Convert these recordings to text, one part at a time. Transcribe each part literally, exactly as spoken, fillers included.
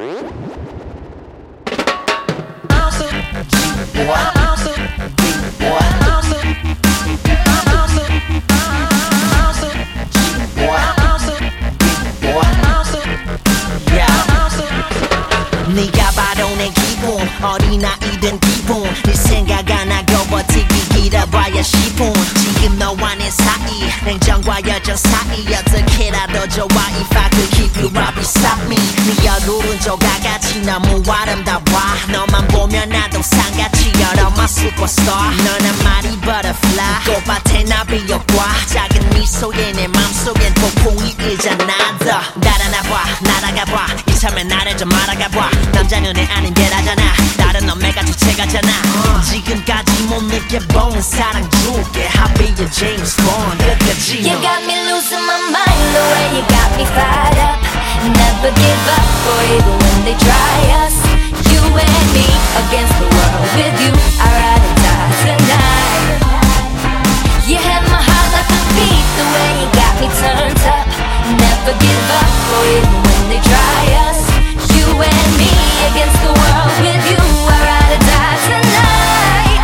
네가 바로 내 기분 어린아이든 기분 네 생각 안 하고 버티기 길어봐야 십 분 지금 너와 내 사이 냉정과 여정 사이 어떻게라도 좋아 If I could keep you right beside me 네 얼굴은 조각같이 너무 아름다워 너만 보면 나도 상같이 You're my superstar 너란 말이 butterfly 꽃밭에 나비효과 작은 미소에 내 맘속엔 폭풍이 일잖아 더 날아나봐 날아가봐 이참에 나를 좀 알아가봐 남자는 애 아닌 게라잖아 다른 넌매가 주체가잖아 uh. 지금까지 못 느껴본 사랑 줄게 I'll be your James Bond 끝까지 You got me losing my mind the way you got me fired up Never give up or even when they try us You and me against the world with you I'd rather die tonight You had my heart like a beat the way you got me turned up Never give up or even when they try us You and me against the world with you I'd rather die tonight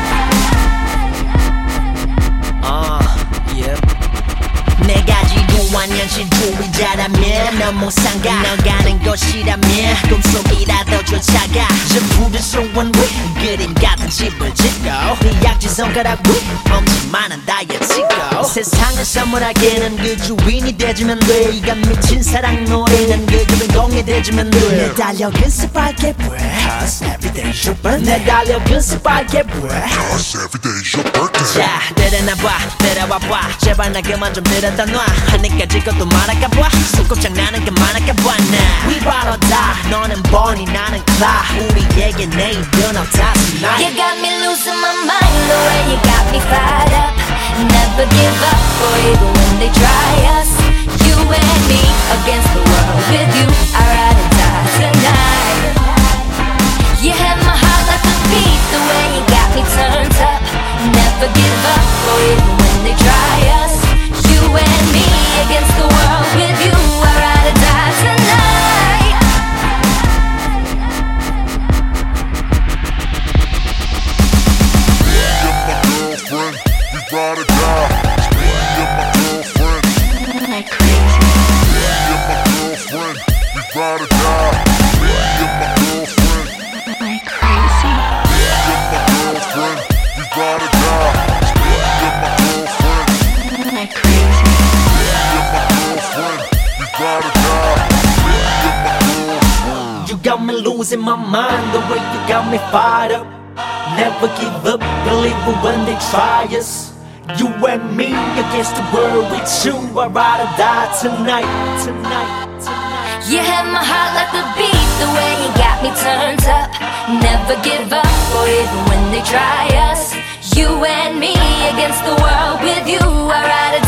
uh, yep. 내가 지루한 현실 주의자라면 너무 상가 너 가는 곳이라면 꿈속이라도 쫓아가 전부를 소원 위 그림 같은 집을 짓고 네 약지 손가락 위 엄지만한 다이어트 찍고 세상을 선물하기에는 그 주인이 돼주면 돼 이가 미친 사랑 노래는 그 주인공이 돼주면 돼 내 달력은 스파이게 Cause everyday's your birthday 내 달력은 스파이게 Cause everyday's your birthday 자 내려놔봐 내려와봐 제발 나 그만 좀 들여다 놔 하늘까지 것도 말할까봐 손꼽장나는 그만할까봐 나 위바로다 너는 버니 나는 클라 우리에게 내일은 없다 tonight You got me losing my mind the way you got me fired up Never give up or even when they try us You and me against the world with you I'd rather die tonight You had my heart like a beat the way you got me turned up Never give up or even when they try us You and me against the world with you I'd rather die tonight Me and my girlfriend, we ride or die Me and my girlfriend Like crazy. Me and my girlfriend, we ride or die Me and my girlfriend Like crazy. Me and my girlfriend, we ride or die Me and my girlfriend Like crazy. Me and my girlfriend, we ride or die Me and my girlfriend You got me losing my mind the way you got me fired up Never give up, believe it when they try us You and me against the world with you I'd rather die tonight, tonight, tonight You had my heart like a beat the way you got me turned up Never give up or even when they try us You and me against the world with you I'd rather